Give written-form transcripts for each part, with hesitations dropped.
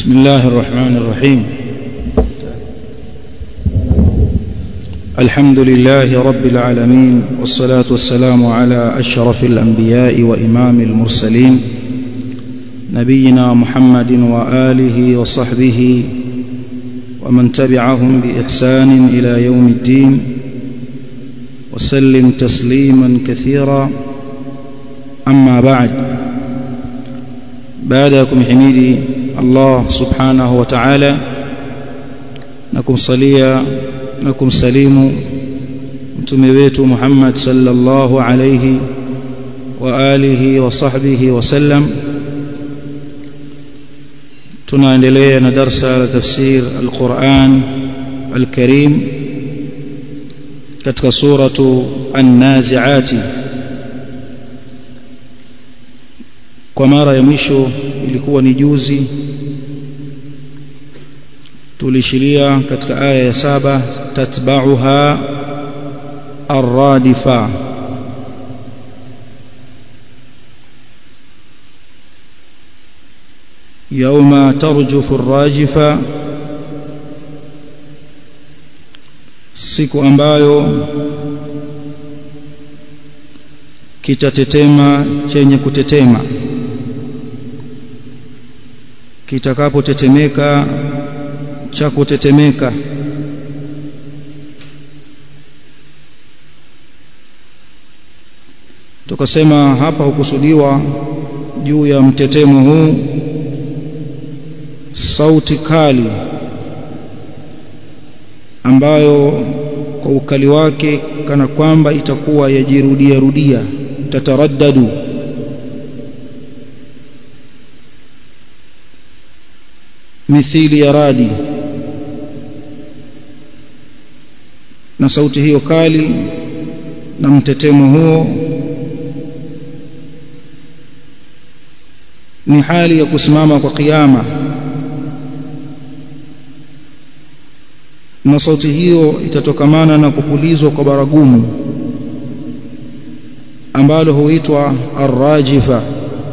بسم الله الرحمن الرحيم. الحمد لله رب العالمين، والصلاة والسلام على أشرف الأنبياء وإمام المرسلين نبينا محمد وآله وصحبه ومن تبعهم بإحسان إلى يوم الدين، وسلم تسليما كثيرا. أما بعدكم حميدي الله سبحانه وتعالى، نكم صليا نكم سليم متمبيت محمد صلى الله عليه وآله وصحبه وسلم. tunaendelea na darsa la tafsir al-Quran al-Karim katika suratu An-Nazi'ati. Kwa mara ya mwisho ilikuwa ni juzi, tulishiria katika aya ya 7, tatba'uha ar-radifa. Yawma tarjufu ar-rajifa, siku ambayo kitatetema chenye kutetema, kitakapotetemeka cha kutetemeka. Tukasema hapa hukusudiwa juu ya mtetemo huu sauti kali ambayo kwa ukali wake kana kwamba itakuwa yajirudia rudia, tataraddadu. Mithili ya radi. Na sauti hiyo kali na mtetemo huo ni hali ya kusimama kwa kiyama, na sauti hiyo itatokamana na kupulizwa kwa baragumu ambalo huitwa ar-rajifa.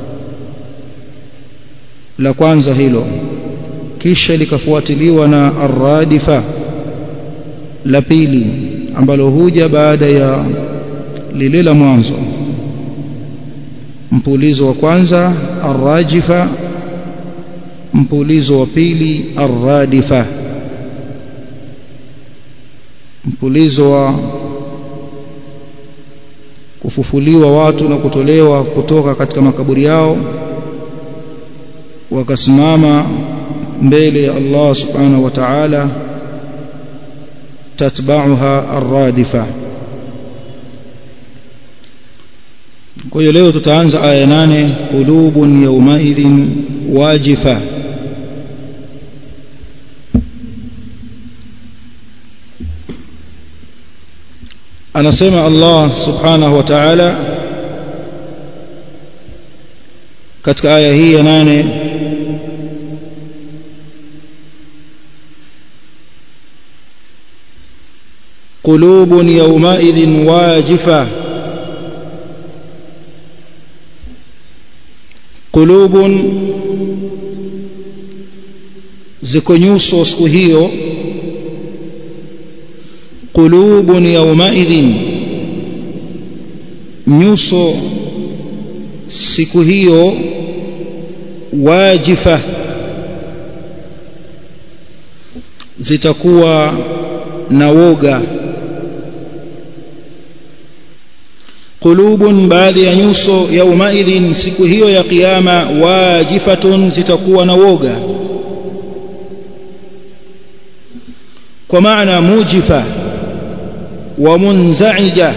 La kwanza hilo, kisha likafuatiliwa na ar-radifa la pili ambalo huja baada ya lile la mwanzo. Mpulizo wa kwanza ar-rajifa, mpulizo wa pili ar-radifa. Mpulizo wa kufufuliwa watu na kutolewa kutoka katika makaburi yao wakasimama mbele ya Allah subhanahu wa ta'ala, tatba'uha ar-radifa. Kwa hiyo leo tutaanza aya 8, qulubun yawmaidhin wajifa. Anasema Allah subhanahu wa ta'ala katika aya hii ya 8, qulubun yawmaidhin wajifa. Qulubun, ziko nyuso siku hiyo. Qulubun yawmaidhin, nyuso siku hiyo. Wajifa, zitakuwa na woga. Qulubun, baadhi ya nyuso, yawmaidhin, siku hiyo ya kiyama, wajifatun, zitakuwa na woga. Kwa maana mujifa wa munzaija,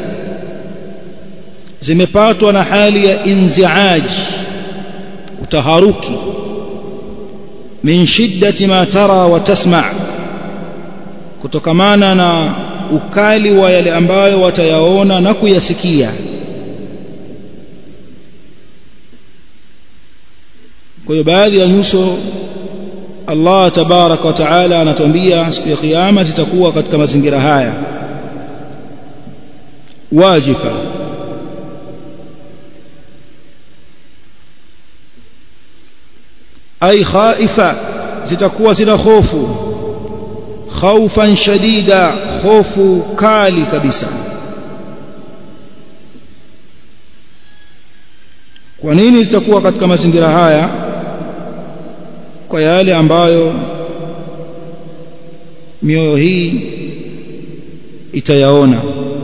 zimepatwa na hali ya inziaj, utaharuki. Min shiddati ma tara wa tasma', kutokamana na ukali wa yale ambayo watayaona na kuyasikia. Kwa hiyo baadhi ya nyuso Allah tabaraka wa taala anatuambia siku ya kiyama zitakuwa katika mazingira haya, wajifa. ay khaifa zitakuwa zina hofu khaufan shadida hofu kali kabisa. Kwa nini zitakuwa katika mazingira haya? Kwa yale ambayo mioyo hii itayaona.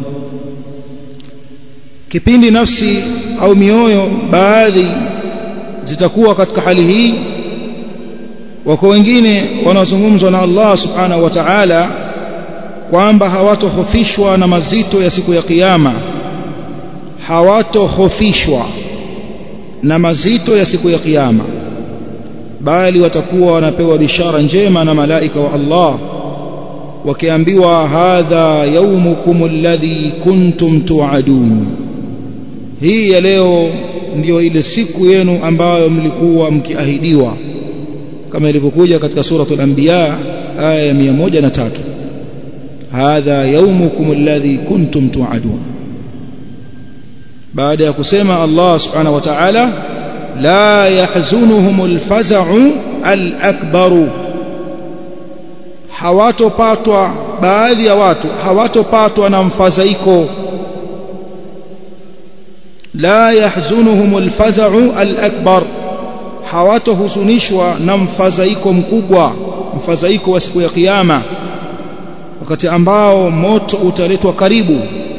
Kipindi nafsi au mioyo baadhi zitakuwa katika hali hii, wako wengine wanazungumzwa na Allah subhanahu wa ta'ala kwamba hawatohofishwa na mazito ya siku ya kiyama, hawatohofishwa na mazito ya siku ya kiyama, bali watakuwa wanapewa bishara njema na malaika wa Allah wakiambiwa hadha yawmukum alladhi kuntum tu'adun, hii ya leo ndio ile siku yenu ambayo mlikuwa mkiahidiwa, kama ilivyokuja katika suratul anbiya aya ya 103, hadha yawmukum alladhi kuntum tu'adun. baada ya kusema Allah subhanahu wa ta'ala la yahzunuhumul faza'u al-akbaru, hawatopatwa, baadhi ya watu hawatopatwa na mfadhaiko. La yahzunuhumul faza'u al-akbar, hawatohuzunishwa na mfadhaiko mkubwa, mfadhaiko wa siku ya kiyama, wakati ambao moto utaletwa karibu,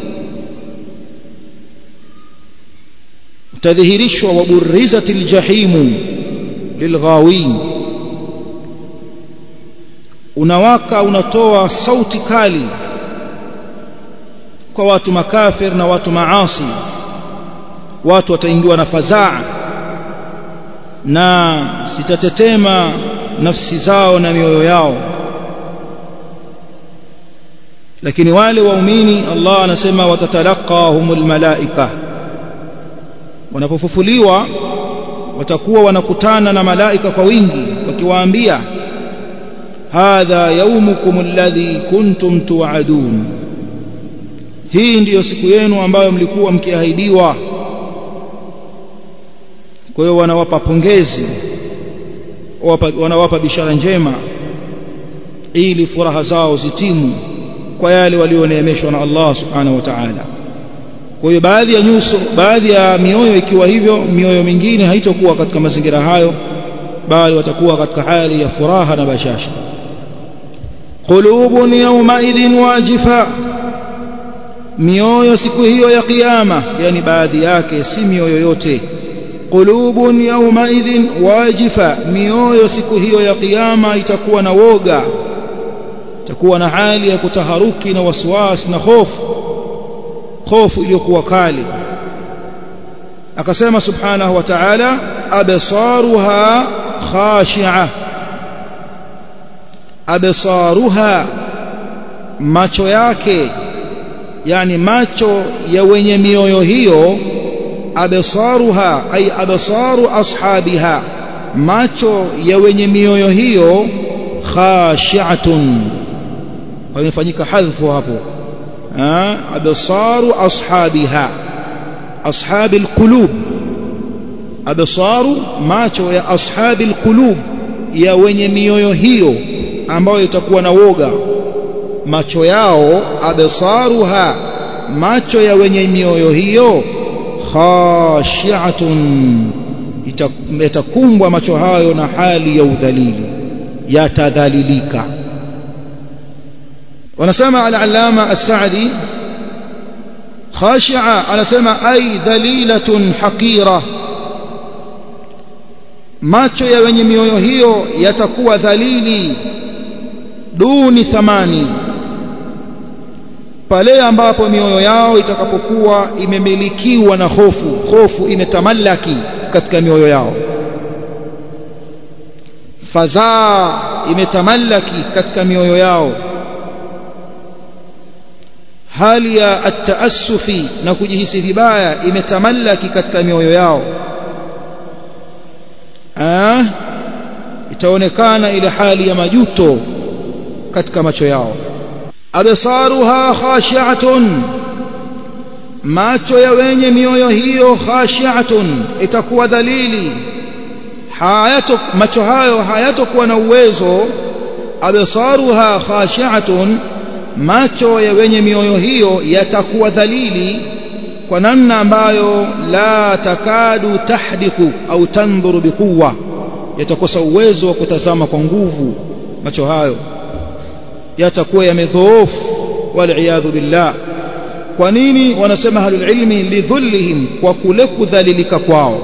utadhihirishwa, waburrizatil jahimu lilghawin, unawaka, unatoa sauti kali kwa watu makafir na watu maasi. Watu wataingiwa na fadhaa na sitatetema nafsi zao na mioyo yao. Lakini wale waumini, Allah anasema watatalaqahumul malaika, wanapofufuliwa watakuwa wanakutana na malaika kwa wingi wakiwaambia hadha yawmukum alladhi kuntum tu'adun, hii ndiyo siku yenu ambayo mlikuwa mkiahidiwa. Kwa hiyo wanawapa pongezi, wanawapa bishara njema ili furaha zao zitimu kwa yale walioneemeshwa na Allah subhanahu wa ta'ala. Kwa hiyo baadhi ya nyuso, baadhi ya mioyo ikiwa hivyo, mioyo mingine haitakuwa katika mazingira hayo, bali watakuwa katika hali ya furaha na bashasha. Qulubun yawma idhin wajifa, mioyo siku hiyo ya kiyama, yani baadhi yake, si mioyo yote. Qulubun yawma idhin wajifa, mioyo siku hiyo ya kiyama itakuwa na woga, itakuwa na hali ya kutaharuki na waswasi na hofu iliyokuwa kali. Akasema subhanahu wa ta'ala absaruha khashi'ah, absaruha, macho yake, yani macho ya wenye mioyo hiyo. Absaruha ay absaru ashabiha, macho ya wenye mioyo hiyo. Khashi'atun, wamefanyika hadhfu hapo, absaru ashabiha, ashabil qulub. Absaru, macho ya ashabil qulub, ya wenye mioyo hiyo ambayo itakuwa na woga, macho yao. Absaruha, macho ya wenye mioyo hiyo. Khashi'atun, itakumbwa macho hayo na hali ya udhalili, yatadhalilika. Wanasema al-allama as-Sa'di, khashi'a anasema ay dhalilatun haqira, macho ya wenye mioyo hiyo yatakuwa dhalili, duni thamani, pale ambapo mioyo yao itakapokuwa imemilikiwa na hofu imetamallaki katika mioyo yao, fadhaa imetamallaki katika mioyo yao, hali ya at-taassufi na kujihisi vibaya imetamallaki katika mioyo yao. Itaonekana ile hali ya majuto katika macho yao. Absaruha khashi'atun, macho ya wenye mioyo hiyo. Khashi'atun, itakuwa dhalili, macho hayo hayatakuwa na uwezo. Absaruha khashi'atun, macho ya wenye mioyo hiyo yatakuwa dhalili kwa namna ambayo la takadu tahdiku au tandhuru biquwa, yatakosa uwezo wa kutazama kwa nguvu. Macho hayo yatakuwa yamedhoofu, wal'iyadhu billah. Kwa nini? Wanasema ahlul ilmi lidhullihim, kwa kule kudhalilika kwao,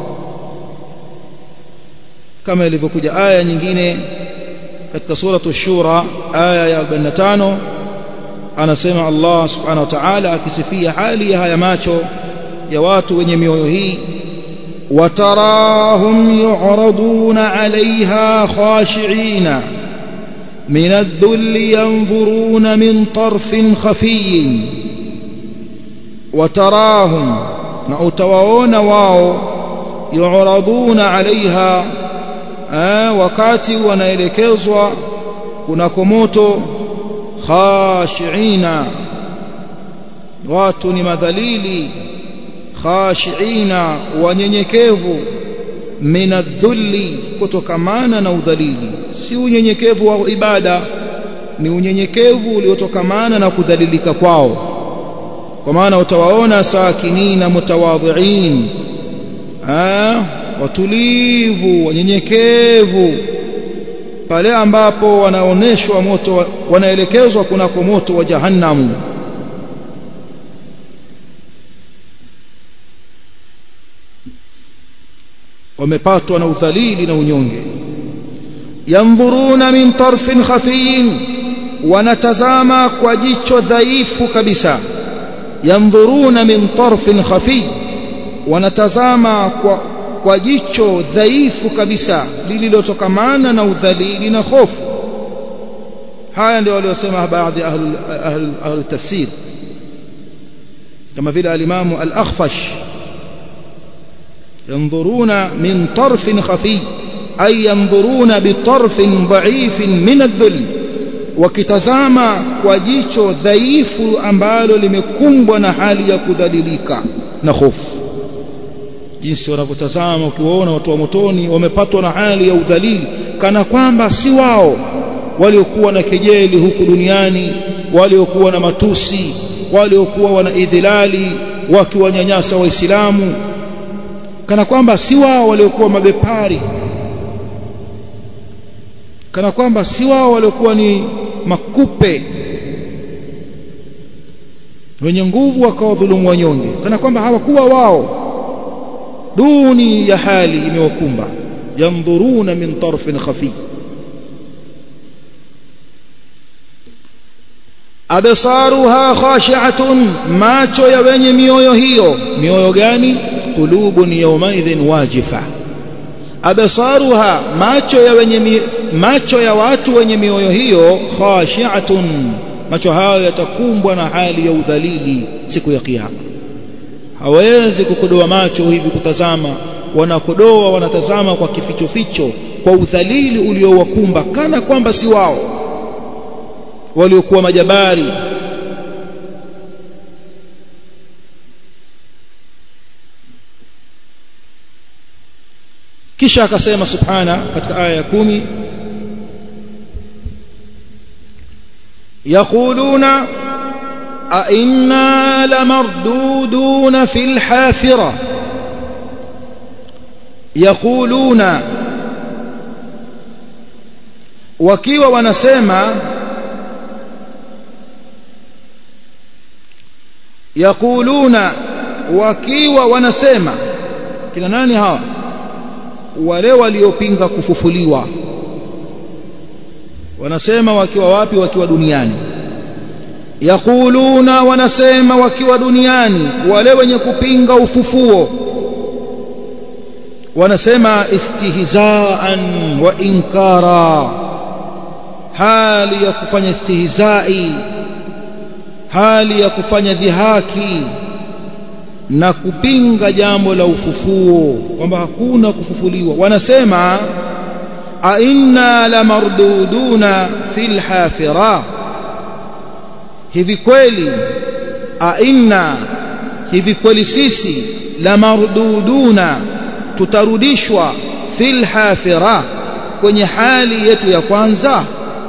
kama ilivyokuja aya nyingine katika suratu Shura aya ya 45. Anasema Allah subhanahu wa ta'ala akisifia hali ya haya macho ya watu wenye mioyo hii, watarahum yu'raduna 'alayha khashi'ina min adh-dhulli yanzuruna min tarfin khafiyyin. Watarahum, na utawaona wao, yu'raduna 'alayha, wakati wanaelekezwa kunako moto, khashi'ina, watu ni madhalili, khashi'ina, wanyenyekevu, minadhulli, kutokamana na udhalili. Si unyenyekevu wa ibada, ni unyenyekevu uliotokamana na kudhalilika kwao. Kwa maana utawaona sakinina mutawadhi'in, watulivu, wanyenyekevu, pale ambapo wanaoneshwa moto, wanaelekezwa kunako moto wa Jahannamu. Wamepatwa na udhalili na unyonge. Yanzuruna min tarfin khafiyin, wanatazama kwa jicho dhaifu kabisa. Yanzuruna min tarfin khafiy, wanatazama kwa jicho dhaifu kabisa lililotokamana na udhalili na hofu. Haya ndio waliosema baadhi ahli tafsir, kama vile al-Imam al-Akhfash, yanzuruna min tarfin khafi, ay yanzuruna bi tarfin dha'ifin min adh-dhull, wakitazama kwa jicho dhaifu ambalo limekumbwa na hali ya kudhalilika na hofu. Jinsi wanapotazama, ukiwaona watu wa motoni wamepatwa na hali ya udhalili, kana kwamba si wao waliokuwa na kejeli huku duniani, waliokuwa na matusi, waliokuwa wana idhilali wakiwanyanyasa Waislamu, kana kwamba si wao waliokuwa mabepari, kana kwamba si wao waliokuwa ni makupe wenye nguvu wakawadhulumu wanyonge, kana kwamba hawakuwa wao. Duni ya hali imewakumba. Yanzuruna min tarfin khafi. Absaruha khashi'atun, macho ya wenye mioyo hiyo. Mioyo gani? Qulubun yawmaidhin wajifa. Absaruha, macho ya watu wenye mioyo hiyo, khashi'atun, macho hayo yatakumbwa na hali ya udhalili siku ya kiyama. Hawezi kukodoa macho hivi kutazama, wanakodoa, wanatazama kwa kificho ficho, kwa udhalili uliowakumba, kana kwamba si wao waliokuwa majabari. Kisha akasema subhana katika aya ya 10, yaquluna a inna lamarduduna fil hafira. Yaquluna, wakiwa wanasema, yaquluna, wakiwa wanasema. Kina nani hawa? Wale waliopinga kufufuliwa. Wanasema wakiwa wapi? Wakiwa duniani. Yaquluna, wanasema wakiwa duniani, wale wenye kupinga ufufuo. Wanasema istihzaan wa inkara, hali ya kufanya istihzai, hali ya kufanya dhihaki na kupinga jambo la ufufuo, kwamba hakuna kufufuliwa. Wanasema a inna lamarduduna fil hafira, hivi kweli, a inna, hivi kweli sisi, lamarduduna, tutarudishwa, fil hafira kwenye hali yetu ya kwanza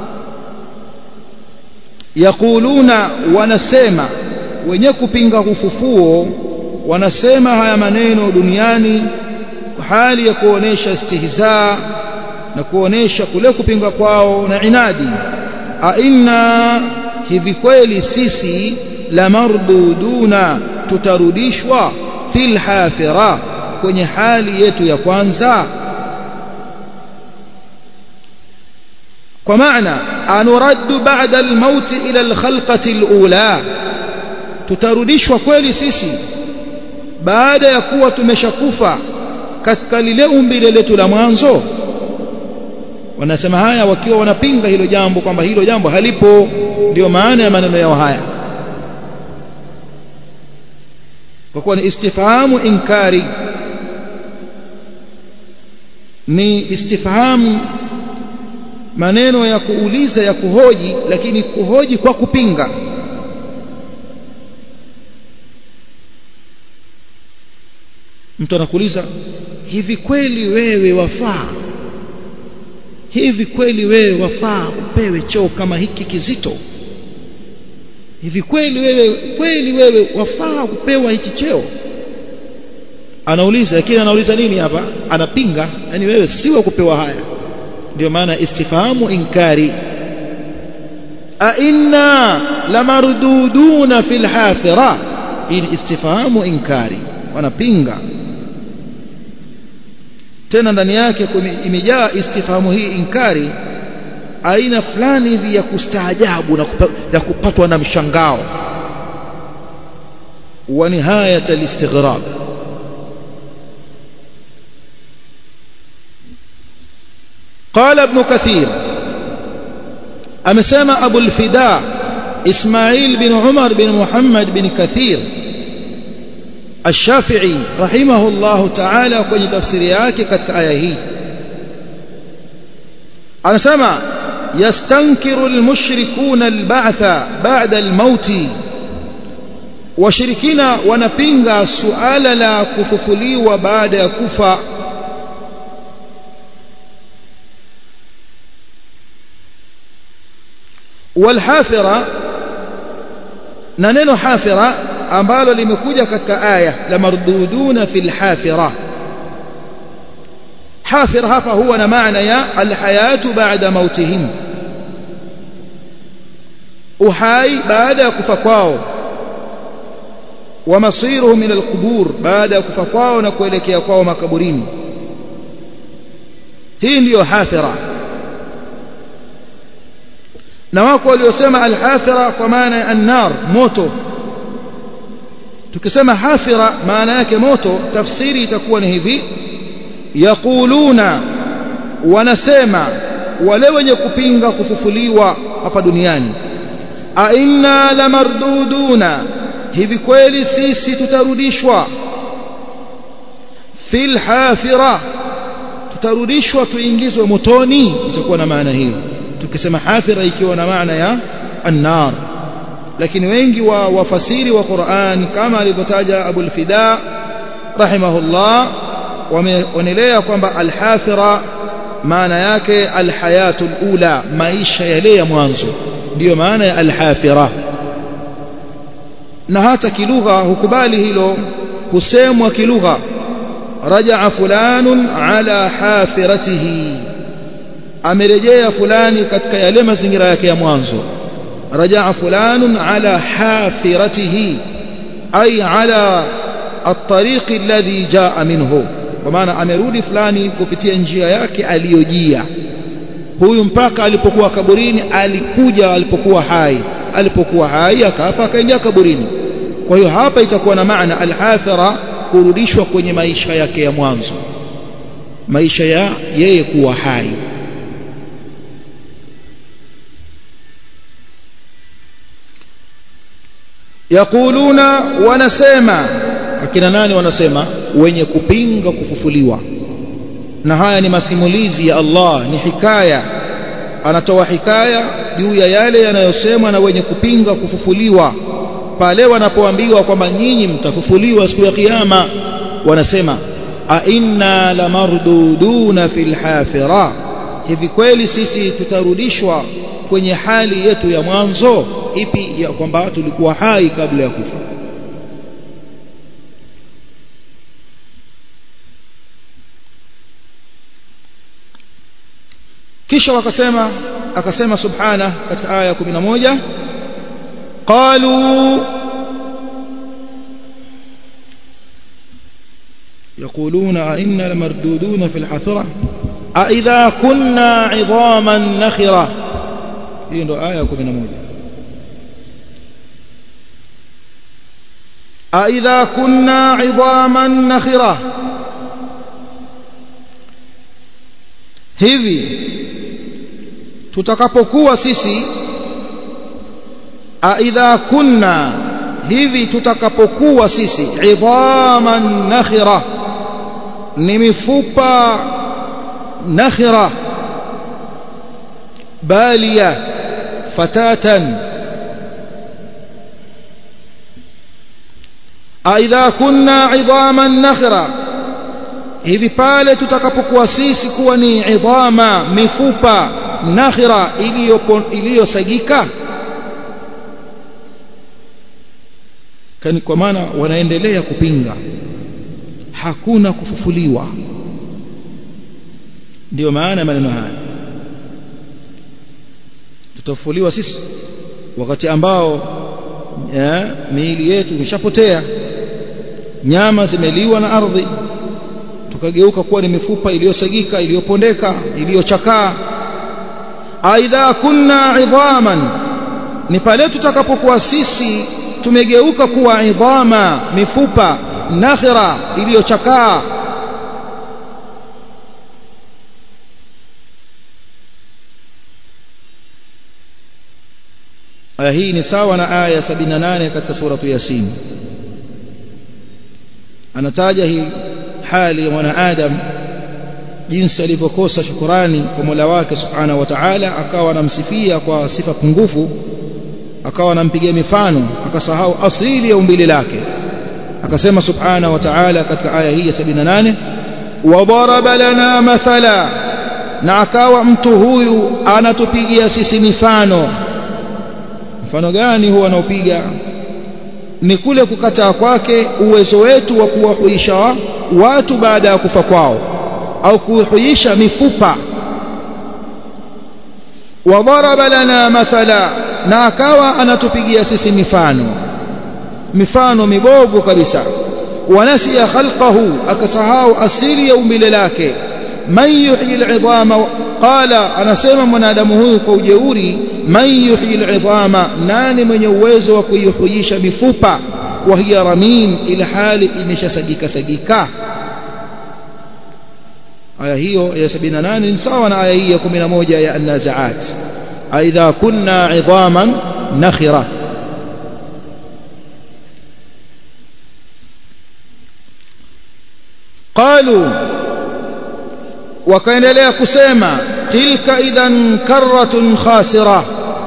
yaquluna wanasema wenye kupinga ufufuo wanasema haya maneno duniani kwa hali ya kuonesha istihzaa na kuonesha kule kupinga kwao na inadi a inna hivi kweli sisi la marduduna tutarudishwa fil hafira kwenye hali yetu ya kwanza kwa maana anuraddu ba'da al-maut ila al-khalqati al-ula tutarudishwa kweli sisi baada ya kuwa tumeshakufa katika lile umbile letu la mwanzo wanasema haya wakiwa wanapinga hilo jambo kwamba hilo jambo halipo ndio maana ya maneno yao haya kwa kuwa ni istifhamu inkari ni istifhamu maneno ya kuuliza ya kuhoji lakini kuhoji kwa kupinga mtu anakuuliza hivi kweli wewe wafaa hivi kweli wewe wafaa upewe cheo kama hiki kizito hivi kweli wewe wafaa kupewa hiki cheo anauliza lakini anauliza nini hapa anapinga yani wewe si wa kupewa haya ndio maana istifhamu inkari a inna lamarduduna fil hafira hii istifhamu inkari wanapinga tena ndani yake imejaa istifhamu hii inkari aina fulani hivi ya kustaajabu na kupatwa na mshangao wa nihayat al-istighrab قال ابن كثير أمسامة أبو الفداء إسماعيل بن عمر بن محمد بن كثير الشافعي رحمه الله تعالى kwenye tafsiri yake katika aya hii anasema yastankiru almushrikuna alba'tha ba'da almaut washirikina wanapinga suala la kufufuliwa baada ya kufa والحافرة ننeno حافرة ambalo limekuja katika aya la marduduna fil hafira hafir hapa huwa na maana ya alhayatu ba'da mautihim uhai baada ya kufa kwao wa masiruhum min alqubur baada ya kufa kwao na kuelekea kwao makaburini hii ndiyo hafira na wako waliosema alhafira kwa maana ya an-nar moto tukisema hafira maana yake moto tafsiri itakuwa ni hivi yaquluna wanasema wale wenye kupinga kufufuliwa hapa duniani a inna lamarduduna hivi kweli sisi tutarudishwa fil hafira tutarudishwa tuingizwe motoni itakuwa na maana hiyo tukisema hafira ikiwa na maana ya an-nar lakini wengi wa wafasiri wa Qur'an kama alivyotaja Abu al-Fida rahimahullah wameonelea kwamba al-hafira maana yake al-hayatul ula maisha yale ya mwanzo ndiyo maana ya al-hafira na hata kilugha hukubali hilo kusemwa kilugha rajaa fulanun ala hafiratihi amerejea fulani katika yale mazingira yake ya mwanzo rajaa fulanun ala hafiratihi ay ala at-tariq alladhi jaa minhu kwa maana amerudi fulani kupitia njia yake aliyojia huyu mpaka alipokuwa kaburini alikuja alipokuwa hai akafa akaingia kaburini kwa hiyo hapa itakuwa na maana al-hafira kurudishwa kwenye maisha yake ya mwanzo maisha ya yeye kuwa hai yaquluna wanasema akina nani wanasema wenye kupinga kufufuliwa na haya ni masimulizi ya Allah ni hikaya anatoa hikaya juu ya yale yanayosemwa na wenye kupinga kufufuliwa pale wanapoambiwa kwamba nyinyi mtafufuliwa siku ya kiyama wanasema a inna lamarduduna fil hafira, hivi kweli sisi tutarudishwa kwenye hali yetu ya mwanzo? Ipi? Ya kwamba tulikuwa hai kabla ya kufa. Kisha akasema subhana katika aya ya 11, qalu yaquluna inna lamarduduna fil hafira a idha kunna 'idhaman nakhira. Hii ndo aya ya 11. a idha kunna 'idhaman nakhira, hivi tutakapokuwa sisi, aidha kunna, hivi tutakapokuwa sisi, idhaman nakhira, ni mifupa nakhira, balia fatatan, aidha kunna idhaman nakhira, hivi pale tutakapokuwa sisi kuwa ni idhama, mifupa nakhira, iliyosagika. Kwa maana wanaendelea kupinga hakuna kufufuliwa. Ndio maana maneno haya, tutafufuliwa sisi wakati ambao miili yetu imeshapotea, nyama zimeliwa na ardhi, tukageuka kuwa ni mifupa iliyosagika, iliyopondeka, iliyochakaa. aidha kunna idhaman, ni pale tutakapokuwa sisi tumegeuka kuwa idhama, mifupa nakhira, iliyochakaa. Aya hii ni sawa na aya ya 78 katika suratu Yasin. Anataja hii hali ya mwanadamu, jinsi alivyokosa shukrani kwa Mola wake subhanahu wa ta'ala, akawa anamsifia kwa sifa pungufu, akawa anampigia mifano, akasahau asili ya umbile lake. Akasema subhanahu wa ta'ala katika aya hii ya 78, wa daraba lana mathala, na akawa mtu huyu anatupigia sisi mifano. Mfano gani huwa anaopiga? Ni kule kukataa kwake uwezo wetu wa kuwahuisha watu baada ya kufa kwao, au kuhuisha mifupa. wa daraba lana mathala, na akawa anatupigia sisi mifano mibovu kabisa. wanasiya khalqahu, akasahau asili ya umbile lake. man yuhyi al'idhama, qala, anasema mwanadamu huyu kwa ujeuri, man yuhyi al'idhama, nani mwenye uwezo wa kuihuisha mifupa? wa hiya ramim, ila hali imeshasagika. aya hiyo ya 78 ni sawa na aya hii ya 11 ya an-nazi'at, aidha kunna idhaman nakhira. qalu, wakaendelea kusema, tilka idhan karratun khasira,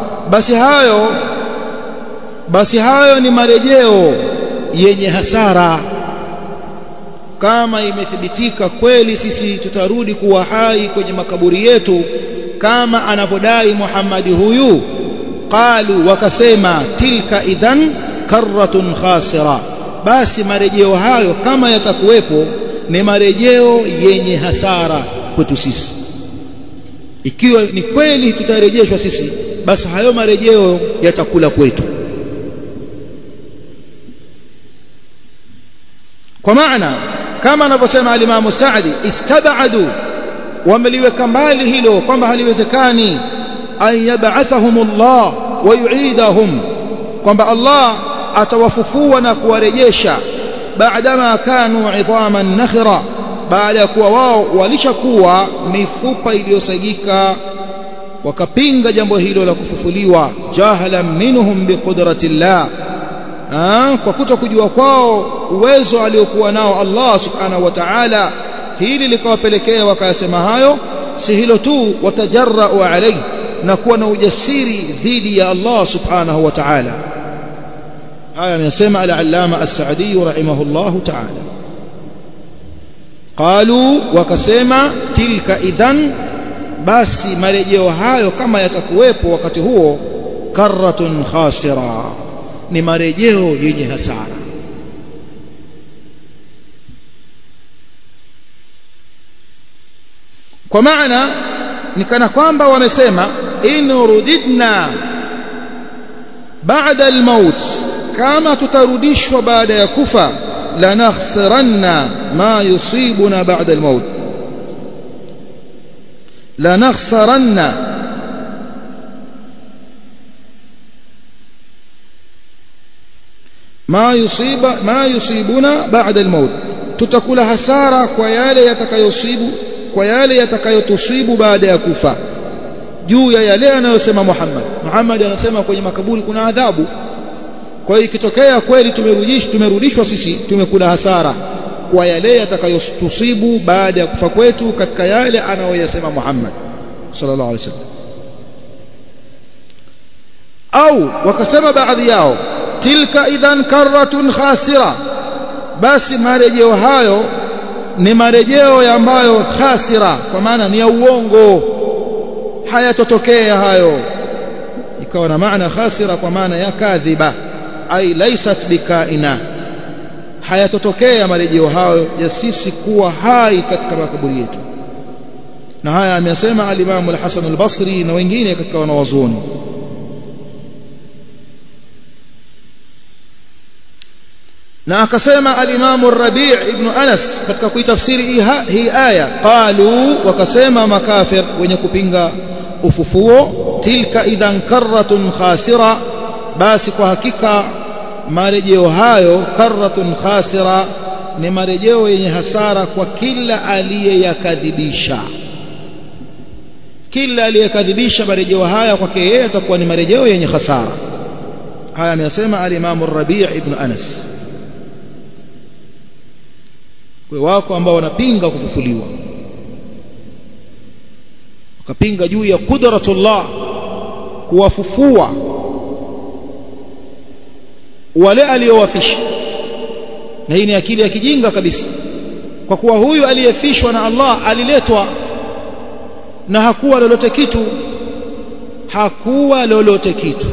basi hayo ni marejeo yenye hasara. Kama imethibitika kweli sisi tutarudi kuwa hai kwenye makaburi yetu kama anavyodai Muhammad huyu, qalu, wakasema, tilka idhan karratun khasira, basi marejeo hayo kama yatakuwepo ni marejeo yenye hasara kwetu sisi. Ikiwa ni kweli tutarejeshwa sisi, basi hayo marejeo yatakula kwetu. Kwa maana kama anavyosema al-Imam Sa'di, istab'adu, wameliweka mbali hilo kwamba haliwezekani, an yab'athahumullah wa yu'idahum, kwamba Allah atawafufua na kuwarejesha, baadama kanu idhaman nakhira, baada ya kuwa wao walishakuwa mifupa iliyosagika. Wakapinga jambo hilo la kufufuliwa, jahalan minhum biqudratillah, kwa kutokujua kwao uwezo aliokuwa nao Allah subhanahu wa ta'ala. Hili likawapelekea wakasema hayo. Si hilo tu, watajarra'u alayhi, na kuwa na ujasiri dhidi ya Allah subhanahu wa ta'ala. haya anasema al-allama as-Sa'di rahimahullahu ta'ala. qalu wakasema tilka idhan basi marejeo hayo kama yatakuwepo wakati huo karratun khasira ni marejeo yenye hasara kwa maana ni kana kwamba wamesema in rudidna ba'da al-maut kama tutarudishwa baada ya kufa lanakhsaranna ma yusibuna ba'da al-maut lanakhsaranna ma yusibuna ba'da al-maut tutakula hasara kwa yale yatakayotusibu baada ya kufa juu ya yale anayosema Muhammad anasema kwenye makaburi kuna adhabu kwa hiyo ikitokea kweli tumerudishwa sisi tumekula hasara kwa yale yatakayotusibu baada ya kufa kwetu katika yale anayoyasema Muhammad sallallahu alaihi wasallam au wakasema baadhi yao tilka idhan karratun khasira basi marejeo hayo ni marejeo ambayo khasira kwa maana ni ya uongo hayatotokea hayo ikawa na maana khasira kwa maana ya kadhiba ai laysat bikaina hayatotokea marejeo hayo ya sisi kuwa hai katika makaburi yetu na haya amesema al-Imam al-Hasan al-Basri na wengine katika wanawazuoni na akasema al-Imam ar-Rabi' ibn Anas katika kuitafsiri hii aya qalu wakasema makafir wenye kupinga ufufuo tilka idhan karratun khasira basi kwa hakika marejeo hayo karratun khasira ni marejeo yenye hasara kwa kila aliyekadhibisha marejeo haya kwake yeye atakuwa ni marejeo yenye hasara haya amesema al-Imam ar-Rabi' ibn Anas kwa wako ambao wanapinga kufufuliwa wakapinga juu ya qudratullah kuwafufua wale aliyowafisha na hii ni akili ya kijinga kabisa kwa kuwa huyu aliyefishwa na Allah aliletwa na hakuwa lolote kitu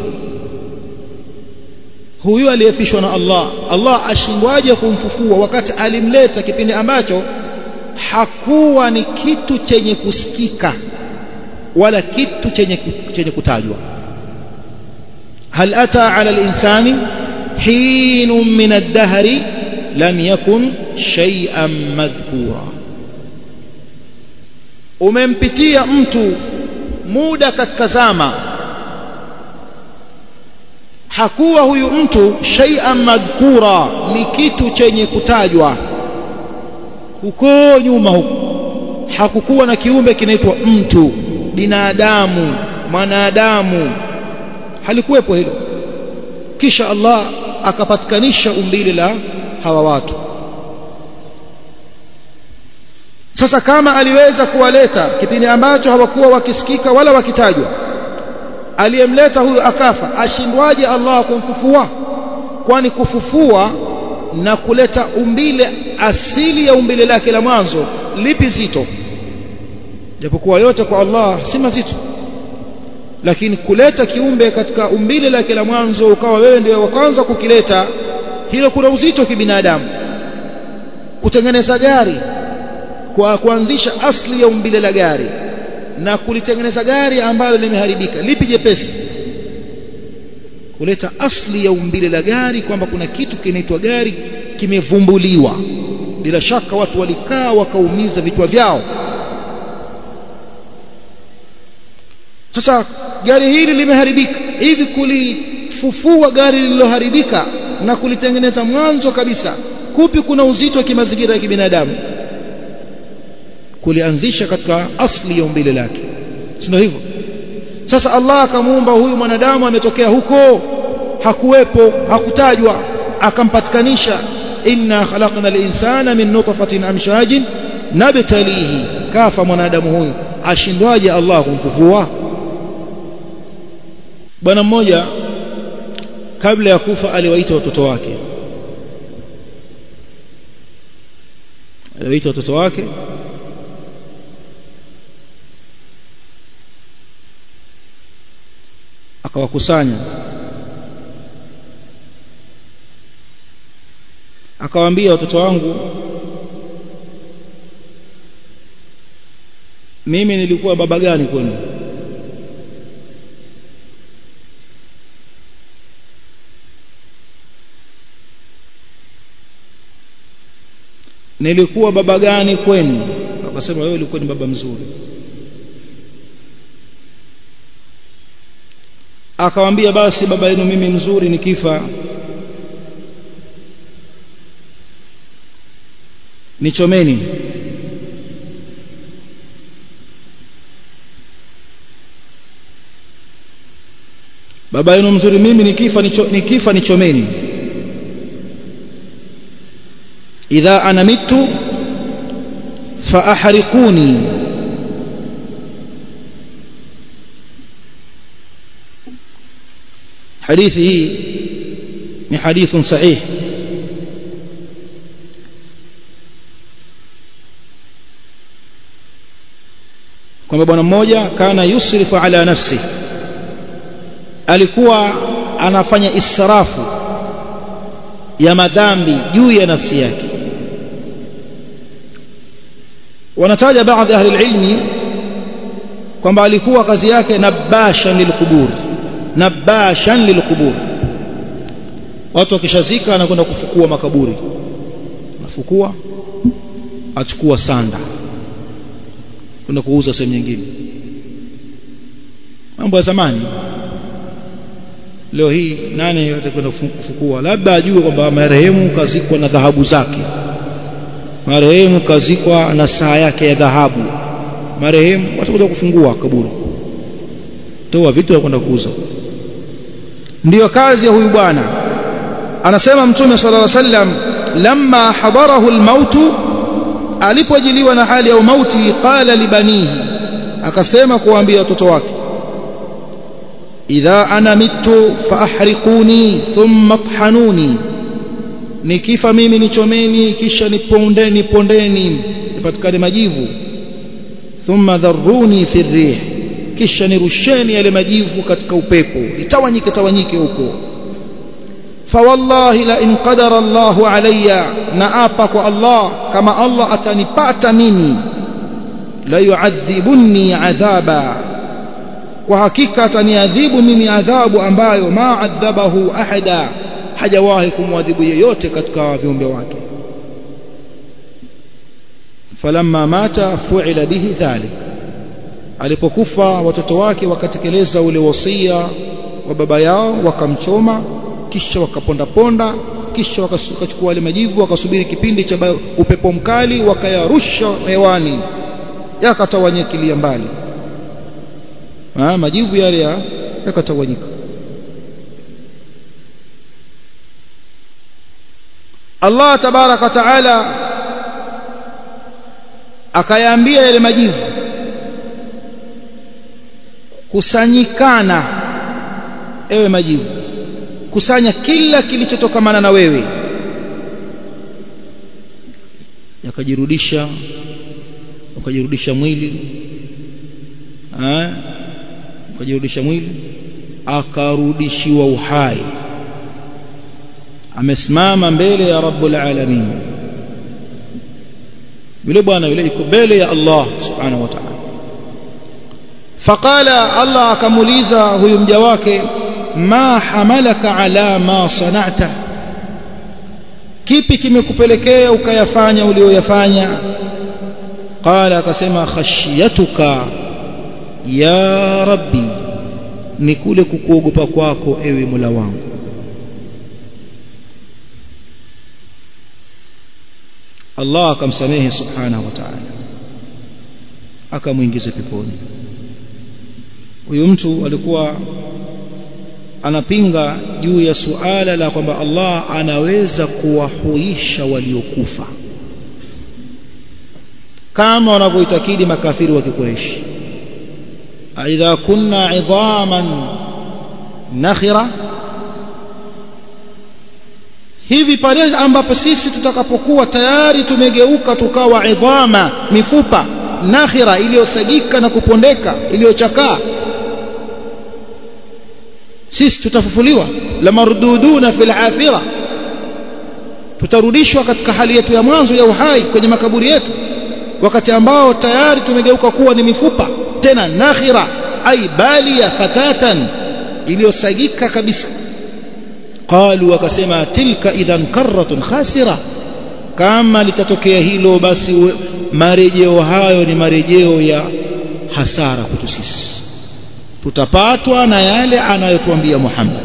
huyu aliyefishwa na Allah ashindwaje kumfufua wakati alimleta kipindi ambacho hakuwa ni kitu chenye kusikika wala kitu chenye kutajwa hal ata ala al-insani hinun min ad-dahri lam yakun shay'an madhkura umempitia mtu muda katika zama hakuwa huyu mtu shay'an madhkura ni kitu chenye kutajwa huko nyuma huko hakukuwa na kiumbe kinaitwa mtu binadamu mwanadamu halikuwepo hilo kisha Allah akapatikanisha umbile la hawa watu sasa kama aliweza kuwaleta kipindi ambacho hawakuwa wakisikika wala wakitajwa aliyemleta huyu akafa ashindwaje Allah kumfufua kwani kufufua na kuleta umbile asili ya umbile lake la mwanzo lipi zito japokuwa yote kwa Allah si mazito lakini kuleta kiumbe katika umbile lake la mwanzo ukawa wewe ndio wa kwanza kukileta hilo kuna uzito kibinadamu kutengeneza gari kwa kuanzisha asili ya umbile la gari na kulitengeneza gari ambalo limeharibika lipi jepesi kuleta asili ya umbile la gari kwamba kuna kitu kinaitwa gari kimevumbuliwa bila shaka watu walikaa wakaumiza vichwa vyao sasa gari hili limeharibika hivi kulifufua gari lililoharibika na kulitengeneza mwanzo kabisa kupi kuna uzito wa kimazingira ya kibinadamu kulianzisha katika asli ya umbile lake sio hivyo sasa Allah akamuumba huyu mwanadamu ametokea huko hakuwepo hakutajwa akampatikanisha inna khalaqna al-insana min nutfatin amshajin nabtalihi kafa mwanadamu huyu ashindwaje Allah kumfufua bwana mmoja kabla ya kufa aliwaita watoto wake aliwaita watoto wake akawakusanya akawaambia watoto wangu mimi nilikuwa baba gani kwenu nilikuwa baba gani kwenu akasema wewe ulikuwa ni baba mzuri akawaambia basi baba yenu mimi mzuri nikifa nichomeni baba yenu mzuri mimi nikifa nichomeni idha ana mitu fa ahriquni hadithi hii ni hadithun sahih kwamba bwana mmoja kana yusrifu ala nafsi alikuwa anafanya israfu ya madhambi juu ya nafsi yake wanataja baadhi ya ahli ilmi kwamba alikuwa kazi yake nabashan lilqubur watu wakishazika anakwenda kufukua makaburi anafukua achukua sanda kwenda kuuza sehemu nyingine mambo ya zamani leo hii nani yote kwenda kufukua labda ajue kwamba marehemu kazikwa na dhahabu zake marehemu kazikwa na saa yake ya dhahabu marehemu watakuja kufungua kaburi toa vitu na kwenda kuuza ndiyo kazi ya huyu bwana anasema mtume sallallahu alaihi wasallam lamma hadarahu almaut alipojiliwa na hali ya umauti qala libanihi akasema kuambia watoto wake idha ana mitu fa ahriquni thumma tahhanuni nikifa mimi nichomeni kisha nipondeni nipatikane majivu thumma dharruni fi rih kisha nirusheni yale majivu katika upepo litawanyike huko fa wallahi la in qadara Allahu alayya naapa kwa Allah kama Allah atanipata mimi la yu'adhibuni adhaba kwa hakika ataniadhibu mimi adhabu ambayo ma adhabahu ahada hajawahi kumwadhibu yeyote katika viumbe wake falamma mata fu'ila bihi dhalik alipokufa watoto wake wakatekeleza ule wasia wa baba yao wakamchoma kisha wakaponda kisha wakachukua wale majivu wakasubiri kipindi cha upepo mkali wakayarusha hewani yakatawanyikilia mbali majivu yale yakatawanyika Allah tabaraka taala akayaambia yale majivu kusanyikana ewe majivu kusanya kila kilichotokamana na wewe yakajirudisha mwili ukajirudisha mwili akarudishiwa uhai amesimama mbele ya Rabbul Alamin yule bwana yule yuko mbele ya Allah subhanahu wa ta'ala faqala Allah akamuuliza huyu mja wake ma hamalaka ala ma sana'ta kipi kimekupelekea ukayafanya ulioyafanya qala akasema khashiyatuka ya rabbi ni kule kukuogopa kwako ewe Mola wangu Allah akamsamehe subhanahu wa ta'ala akamuingiza peponi huyu mtu alikuwa anapinga juu ya suala la kwamba Allah anaweza kuwahuisha waliokufa kama wanavyoitakidi makafiri wa Kikureishi aidha kunna idhaman nakhira hivi pale ambapo sisi tutakapokuwa tayari tumegeuka tukawa idhama, mifupa nakhira iliyosagika na kupondeka, iliyochakaa, sisi tutafufuliwa? La marduduna fil afira, tutarudishwa katika hali yetu ya mwanzo ya uhai kwenye makaburi yetu, wakati ambao tayari tumegeuka kuwa ni mifupa tena nakhira, ay balia fatatan, iliyosagika kabisa. Qalu, wakasema tilka idhan karratun khasira, kama litatokea hilo basi marejeo hayo ni marejeo ya hasara kwetu sisi, tutapatwa na yale anayotuambia Muhammad.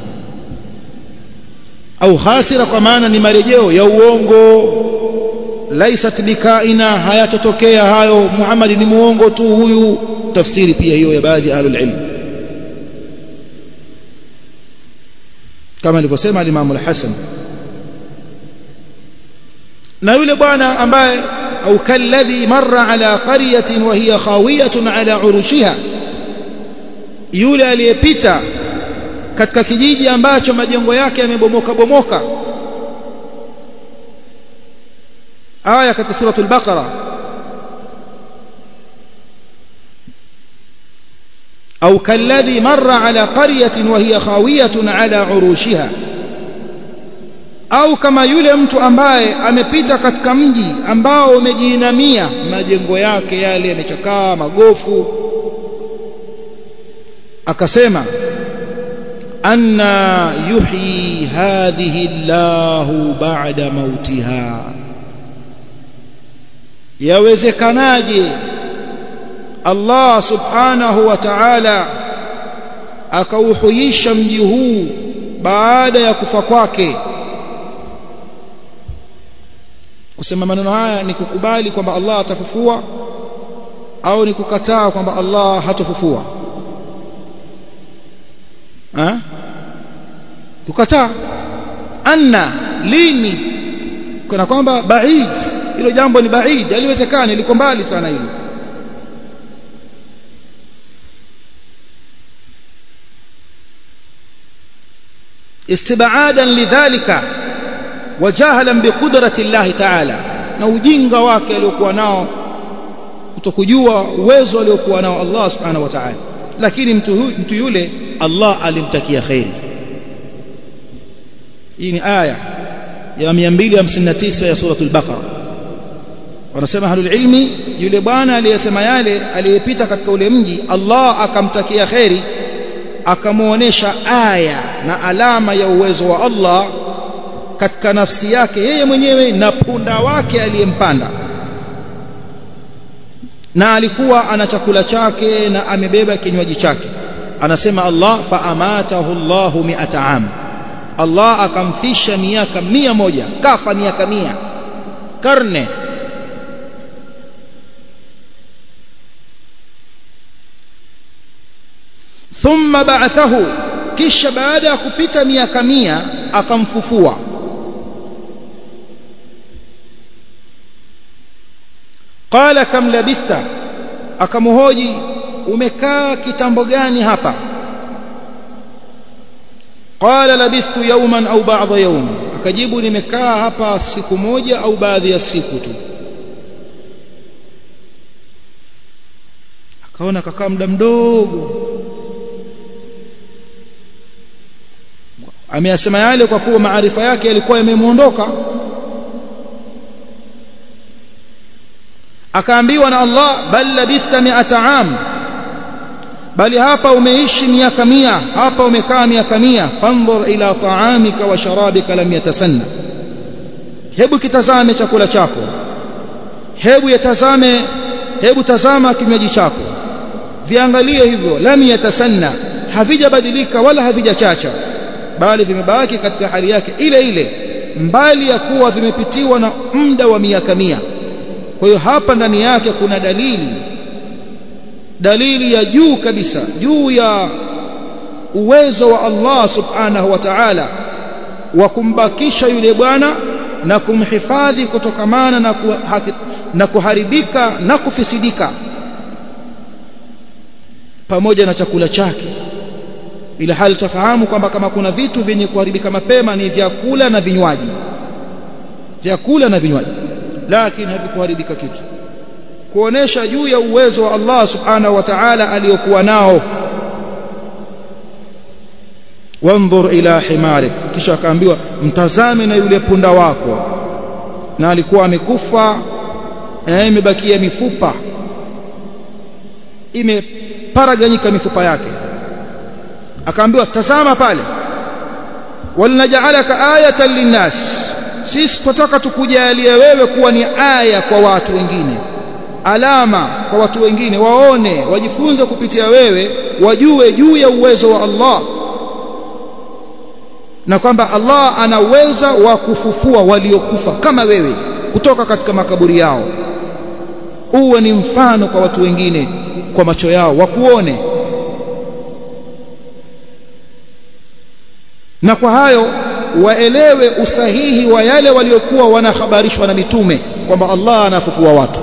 Au khasira kwa maana ni marejeo ya uongo, laisat bikaina, hayatotokea hayo, Muhammad ni muongo tu huyu. Tafsiri pia hiyo ya baadhi ya ahlul ilm, kama alivyosema Imam al-Hasan. Na yule bwana ambaye au kalladhi marra ala qaryatin wa hiya khawiyatun ala urushiha, yule aliyepita katika kijiji ambacho majengo yake yamebomoka. Aya katika sura al-Baqara, au kalladhi marra ala qaryatin wa hiya khawiyatun ala urushiha, au kama yule mtu ambaye amepita katika mji ambao umejiinamia, majengo yake yale yamechakaa, magofu. Akasema anna yuhyi hadhihi Allahu ba'da mautiha, yawezekanaje Allah subhanahu wa ta'ala akauhuisha mji huu baada ya kufa kwake? Kusema maneno haya ni kukubali kwamba Allah atafufua au ni kukataa kwamba Allah hatafufua? Kukataa. Anna, lini? Kuna kwamba baid, hilo jambo ni baid, haliwezekani, liko mbali sana hilo. istibaadan lidhalika wa jahalan biqudrati Allah ta'ala, na ujinga wake aliokuwa nao, kutokujua uwezo aliokuwa nao Allah subhanahu wa ta'ala. Lakini mtu yule Allah alimtakia khairi. Hii ni aya ya 259 ya sura al-Baqara. Wanasema ahlul ilmi, yule bwana aliyesema yale, aliyepita katika ule mji, Allah akamtakia khairi, akamuonesha aya na alama ya uwezo wa Allah katika nafsi yake yeye mwenyewe na punda wake aliyempanda, na alikuwa ana chakula chake na amebeba kinywaji chake. Anasema Allah, fa amatahu Allahu 100 am, Allah akamfisha miaka 100, kafa miaka 100, karne. Thumma ba'athahu, kisha baada ya kupita miaka 100 akamfufua. Qala kam labitha, akamhoji umekaa kitambo gani hapa? Qala labithtu yawman au ba'dha yawm, akajibu nimekaa hapa siku moja au baadhi ya siku tu. Akaona kakaa muda mdogo, ameyasema yale kwa kuwa maarifa yake yalikuwa yamemuondoka. Akaambiwa na Allah, bal labitha 100 am, bali hapa umeishi miaka 100, hapa umekaa miaka 100. Fanzur ila ta'amika wa sharabika lam yatasanna, hebu kitazame chakula chako, hebu tazama kinywaji chako, viangalie hivyo. Lam yatasanna, havijabadilika wala havijachacha, bali vimebaki katika hali yake ile ile, mbali ya kuwa vimepitiwa na muda wa miaka 100. Kwa hiyo hapa ndani yake kuna dalili ya juu kabisa, juu ya uwezo wa Allah subhanahu wa ta'ala wa kumbakisha yule bwana na kumhifadhi kutokamana na kuharibika na kufisidika, pamoja na chakula chake ila hali tafahamu kwamba kama kuna vitu vyenye kuharibika mapema ni vyakula na vinywaji, lakini havikuharibika kitu, kuonesha juu ya uwezo wa Allah subhanahu wa ta'ala aliyokuwa nao. Wanzur ila himarik, kisha akaambiwa mtazame na yule punda wako, na alikuwa amekufa, imebakia mifupa, imeparaganyika mifupa yake. Akaambiwa tazama pale, walinaj'alaka ayatan linnas, sisi tunataka tukujalie wewe kuwa ni aya kwa watu wengine, alama kwa watu wengine, waone, wajifunze kupitia wewe, wajue juu ya uwezo wa Allah, na kwamba Allah ana uwezo wa kufufua waliokufa kama wewe kutoka katika makaburi yao. Uwe ni mfano kwa watu wengine, kwa macho yao wakuone. Na kwa hayo waelewe usahihi wa yale waliokuwa wanahabarishwa na mitume kwamba Allah anafufua watu.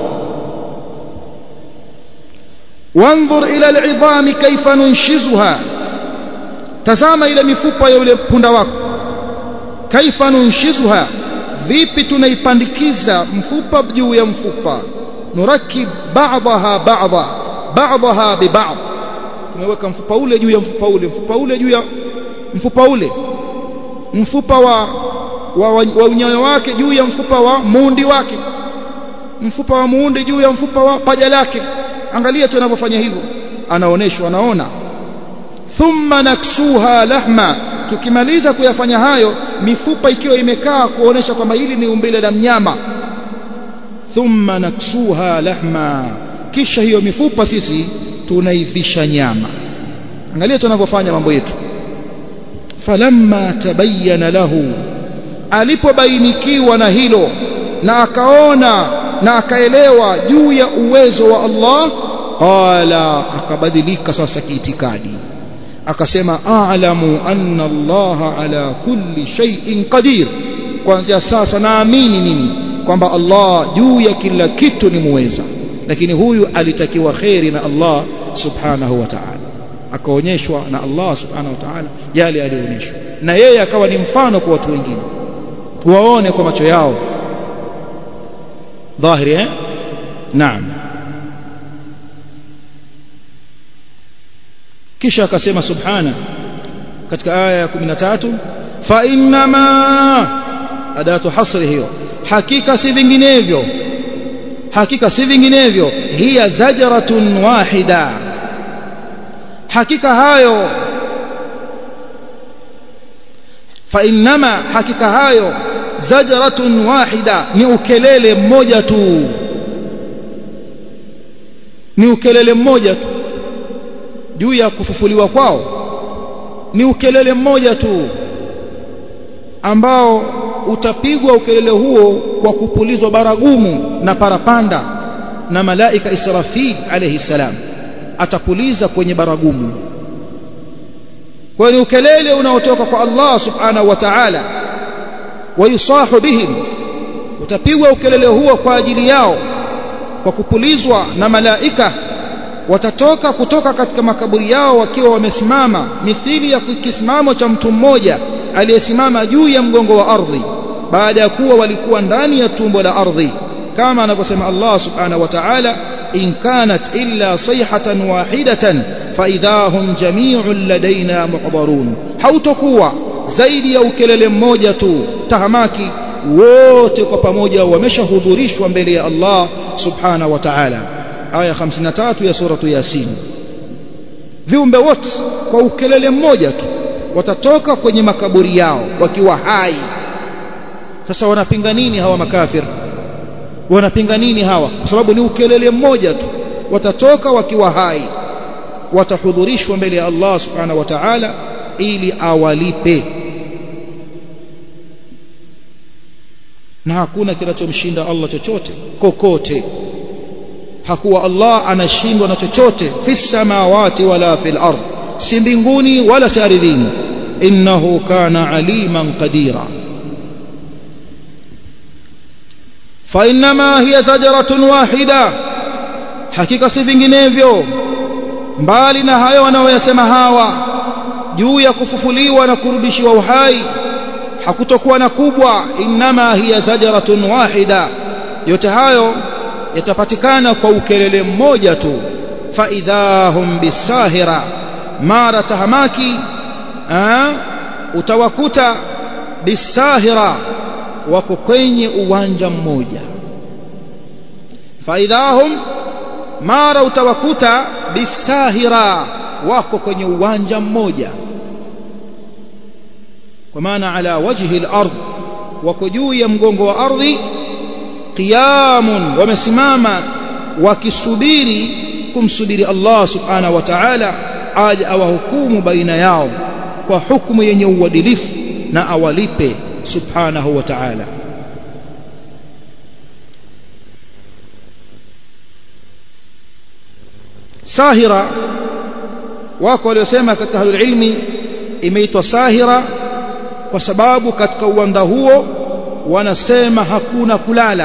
Wanzur ila al'idhami kaifa nunshizuha, tazama ile mifupa ya yule punda wako. Kaifa nunshizuha, vipi tunaipandikiza mfupa juu ya mfupa. Nurakib ba'daha bi ba'd, tumeweka mfupa ule juu ya mfupa ule, mfupa ule juu ya mfupa ule, mfupa wa unyayo wake juu ya mfupa wa muundi wake, mfupa wa muundi juu ya mfupa wa paja lake. Angalia tunapofanya hivyo, anaoneshwa, anaona. Thumma naksuha lahma, tukimaliza kuyafanya hayo, mifupa ikiwa imekaa kuonesha kwamba hili ni umbile la mnyama. Thumma naksuha lahma, kisha hiyo mifupa sisi tunaivisha nyama. Angalia tunapofanya mambo yetu. Falamma tabayyana lahu, alipobainikiwa na hilo na akaona na akaelewa juu ya uwezo wa Allah, qala, akabadilika sasa kiitikadi, akasema a'lamu anna Allah ala kulli shay'in qadir, kuanzia sasa naamini mimi kwamba Allah juu ya kila kitu ni muweza. Lakini huyu alitakiwa khairi na Allah subhanahu wa ta'ala, akaonyeshwa na Allah subhanahu wa ta'ala yale aliyoonyeshwa, na yeye akawa ni mfano kwa watu wengine, tuwaone kwa macho yao dhahiri. Naam. Kisha akasema subhana katika aya ya 13, fa innama, adatu hasri hiyo, hakika si vinginevyo, hiya zajratun wahida, hakika hayo, fa innama, hakika hayo, zajratun wahida, ni ukelele mmoja tu, ni ukelele mmoja tu juu ya kufufuliwa kwao. Ni ukelele mmoja tu ambao utapigwa ukelele huo kwa kupulizwa baragumu na parapanda na malaika Israfil alayhi salam, atapuliza kwenye baragumu. Kwa ni ukelele unaotoka kwa Allah subhanahu wa ta'ala, wayusahu bihim, utapigwa ukelele huo kwa ajili yao kwa kupulizwa na malaika. Watatoka kutoka katika makaburi yao wakiwa wamesimama mithili ya kisimamo cha mtu mmoja aliyesimama juu ya mgongo wa ardhi, baada ya kuwa walikuwa ndani ya tumbo la ardhi, kama anavyosema Allah subhanahu wa ta'ala, in kanat illa sayhatan wahidatan fa idahum jami'un ladaina muhdarun, hautokuwa zaidi ya ukelele mmoja tu, tahamaki wote kwa pamoja wameshahudhurishwa mbele ya Allah subhanahu wa ta'ala. Aya 53 ya suratu Yasin. Viumbe wote kwa ukelele mmoja tu watatoka kwenye makaburi yao wakiwa hai. Sasa wanapinga nini hawa makafir? Wanapinga nini hawa? Kwa sababu ni ukelele mmoja tu, watatoka wakiwa hai, watahudhurishwa mbele ya Allah subhanahu wa ta'ala ili awalipe. Na hakuna kinachomshinda Allah chochote kokote. Hakuwa Allah anashindwa na chochote, fi samawati wala fil ard, si mbinguni wala si ardhini. Innahu kana aliman qadira. Fa innama hiya zajratun wahida, hakika si vinginevyo mbali na hayo wanaoyasema hawa, juu ya kufufuliwa na kurudishiwa uhai hakutokuwa na kubwa, inma hiya zajratun wahida, yote hayo yatapatikana kwa ukelele mmoja tu. Fa idhahum bisahira, mara tahamaki utawakuta bisahira, wako kwenye uwanja mmoja. Fa idhahum, mara utawakuta bisahira, wako kwenye uwanja mmoja, kwa maana ala wajhi al-ardh, wako juu ya mgongo wa ardhi. Qiyamun, wamesimama wakisubiri kumsubiri Allah subhanahu wa ta'ala aje awahukumu baina yao kwa hukumu yenye uadilifu na awalipe subhanahu wa ta'ala. Sahira, wako waliosema katika ahlul ilmi imeitwa sahira kwa sababu katika uwanda huo wanasema hakuna kulala,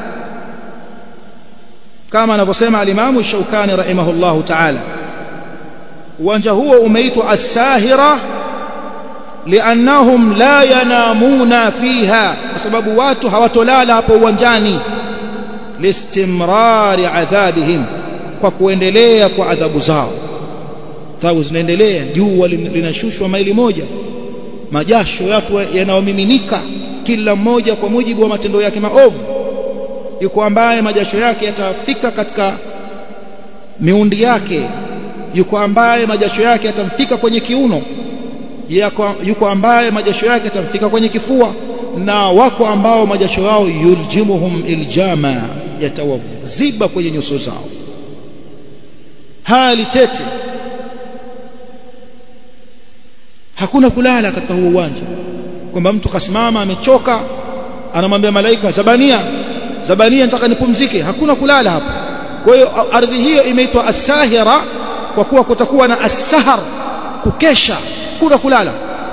kama anavyosema al-Imam Shaukani rahimahullahu ta'ala. Uwanja huo umeitwa as-sahira liannahum la yanamuna fiha, kwa sababu watu hawatolala hapo uwanjani. Listimrari adhabihim, kwa kuendelea kwa adhabu zao. Adhabu zinaendelea, jua linashushwa maili moja, majasho yapo yanayomiminika kila mmoja kwa mujibu wa matendo yake maovu. Yuko ambaye majasho yake yatafika katika miundi yake, yuko ambaye majasho yake yatamfika kwenye kiuno, yuko ambaye majasho yake yatamfika kwenye kifua, na wako ambao majasho yao yuljimuhum iljama, yatawaziba kwenye nyuso zao. Hali tete, hakuna kulala katika huo uwanja, kwamba mtu kasimama amechoka anamwambia malaika Zabania, Zabania nataka nipumzike. Hakuna kulala hapo. Kwa hiyo ardhi hiyo imeitwa as-sahira kwa kuwa kutakuwa na as-sahar, kukesha, kuna kulala.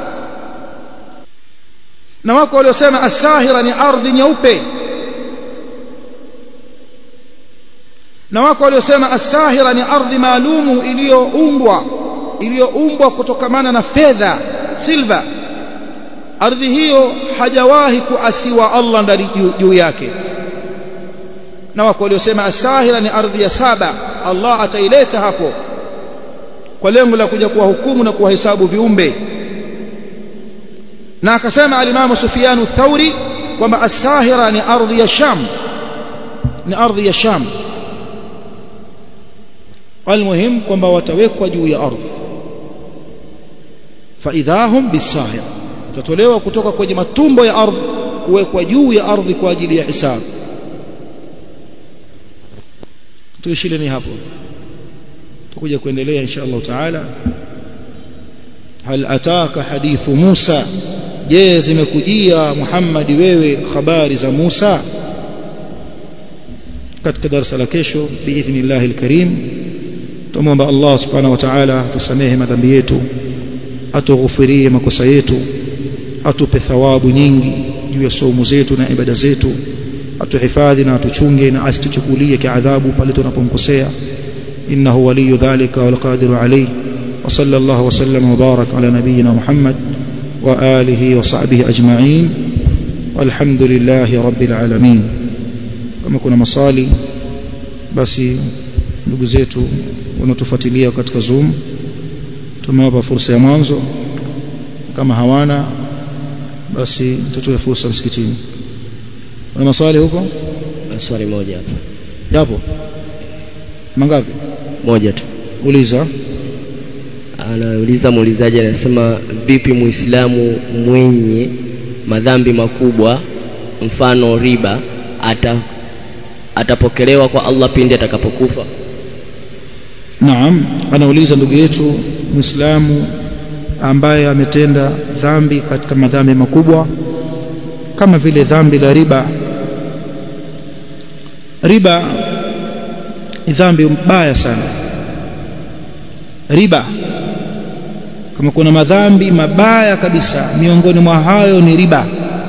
Na wako waliosema as-sahira ni ardhi nyeupe, na wako waliosema as-sahira ni ardhi maalumu iliyoumbwa kutokamana na fedha, silver. Ardhi hiyo hajawahi kuasiwa Allah ndani juu yake. Na wako waliosema as-sahira ni ardhi ya saba, Allah ataileta hapo kwa lengo la kuja kuwahukumu na kuwahesabu viumbe. Na akasema al-Imam Sufyan ath-Thawri kwamba as-sahira ni ardhi ya Sham, ni ardhi ya Sham. Almuhim kwamba watawekwa juu ya ardhi. Fa idhahum bis-sahira, tatolewa kutoka kwenye matumbo ya ardhi kuwekwa juu ya ardhi kwa ajili ya hisabu. Tuishileni hapo, tutakuja kuendelea insha Allah taala. Hal ataka hadithu Musa, je zimekujia Muhammad wewe habari za Musa? Katika darasa la kesho biidhnillahil karim tumuomba Allah subhanahu wa ta'ala tusamehe madhambi yetu, atughufirie makosa yetu, atupe thawabu nyingi juu ya saumu zetu na ibada zetu, atuhifadhi na atuchunge na asituchukulie kiadhabu pale tunapomkosea. innahu waliyu dhalika wal qadiru alayhi. wa sallallahu wa sallam wa baraka ala nabiyyina Muhammad wa alihi wa sahbihi ajma'in walhamdulillahi rabbil alamin. Kama kuna maswali basi ndugu zetu wanaotufuatilia katika Zoom tumewapa fursa ya mwanzo, kama hawana basi tutoe fursa msikitini. Kuna maswali huko? Swali moja hapa. Yapo? Mangapi? Moja tu. Uliza. Anauliza muulizaji, anasema vipi Muislamu mwenye madhambi makubwa mfano riba atapokelewa kwa Allah pindi atakapokufa? Naam, anauliza ndugu yetu Muislamu ambaye ametenda dhambi katika madhambi makubwa kama vile dhambi la riba. Riba ni dhambi mbaya sana. Riba, kama kuna madhambi mabaya kabisa, miongoni mwa hayo ni riba.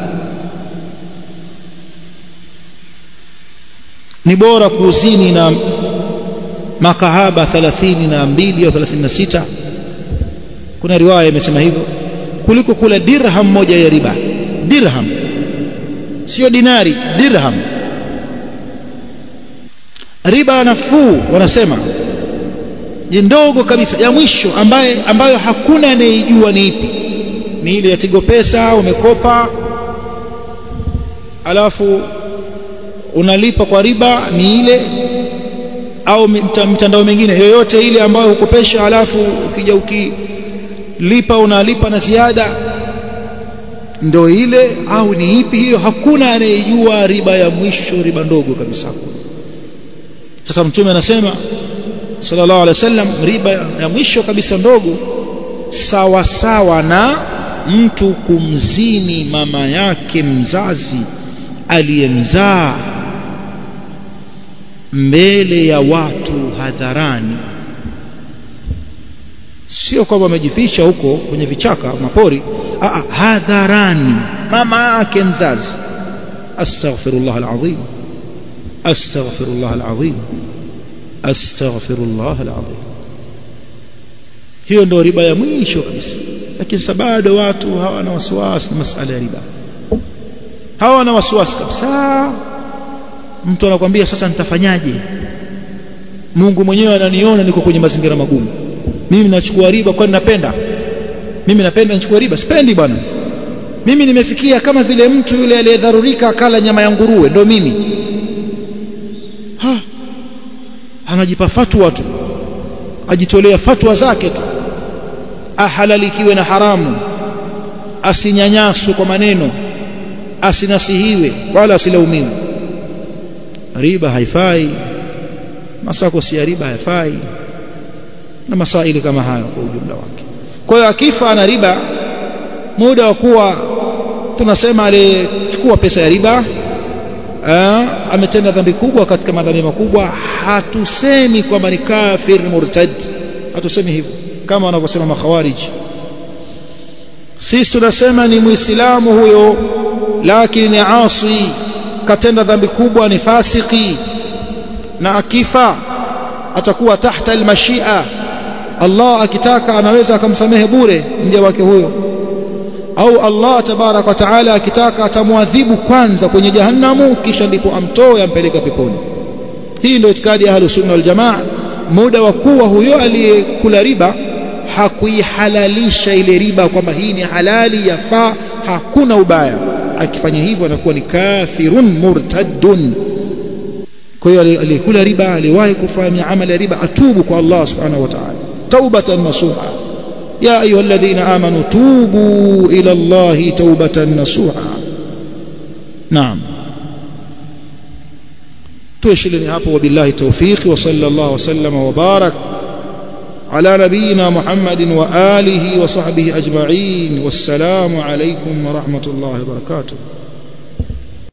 Ni bora kuzini na makahaba 32 au 36 kuna riwaya imesema hivyo, kuliko kula dirham moja ya riba. Dirham, sio dinari, dirham. Riba nafuu wanasema ni ndogo kabisa, ya mwisho ambayo hakuna anayejua ni ipi. Ni ile ya Tigo Pesa, umekopa alafu unalipa kwa riba, ni ile, au mtandao mingine yoyote ile ambayo ukopesha alafu ukija ukilipa unalipa na ziada, ndio ile au ni ipi hiyo? Hakuna anayejua riba ya mwisho, riba ndogo kabisa. Sasa Mtume anasema sallallahu alaihi wasallam, riba ya mwisho kabisa ndogo sawa sawa na mtu kumzini mama yake mzazi aliyemzaa mbele ya watu hadharani. Sio kwamba amejificha huko kwenye vichaka mapori, hadharani, mama yake mzazi. Astaghfirullah alazim, astaghfirullah alazim, astaghfirullah alazim. Hiyo ndio riba ya mwisho kabisa. Lakini bado watu hawana wasiwasi na masala ya riba, hawana wasiwasi kabisa. Mtu anakuambia sasa nitafanyaje, Mungu mwenyewe ananiona niko kwenye mazingira magumu, mimi nachukua riba kwani napenda? Mimi napenda nichukue riba? Sipendi bwana. Mimi nimefikia kama vile mtu yule aliyedharurika akala nyama ya nguruwe, ndio mimi. Anajipa fatwa tu, ajitolea fatwa zake tu, ahalalikiwe na haramu, asinyanyaswe kwa maneno, asinasihiwe wala asilaumiwe. Riba haifai, masako si riba haifai, na masaili kama hayo kwa ujumla wake. Kwa hiyo akifa ana riba, muda wa kuwa tunasema alichukua pesa ya riba, ametenda dhambi kubwa katika madhambi makubwa, hatusemi kwamba ni kafir murtad, hatusemi hivyo kama wanavyosema makhawarij. Sisi tunasema ni muislamu huyo, lakini ni asi, katenda dhambi kubwa, ni fasiki, na akifa atakuwa tahta almashia. Allah akitaka anaweza akamsamehe bure mja wake huyo, au Allah tabarak wa taala akitaka atamwadhibu kwanza kwenye jahannamu, kisha ndipo amtoe ampeleka peponi. Hii ndio itikadi ya Ahlus Sunna wal Jamaa. Muda wa kuwa huyo aliyekula riba hakuihalalisha ile riba kwamba hii ni halali, yafaa, hakuna ubaya. Akifanya hivyo anakuwa ni kafirun murtaddun. Kwa hiyo aliyekula riba, aliwahi kufanya amali ya riba, atubu kwa Allah subhanahu wa ta'ala taubatan nasuha. Ya ayyuhalladhina amanu tubu ila Allahi taubatan nasuha. Naam, tuishilini hapo. Wabillahi tawfiq, wa sallallahu wa sallama wa barak ala nabiyyina Muhammadin wa alihi wa sahbihi ajma'in. Wassalamu alaykum wa rahmatullahi wa barakatuh.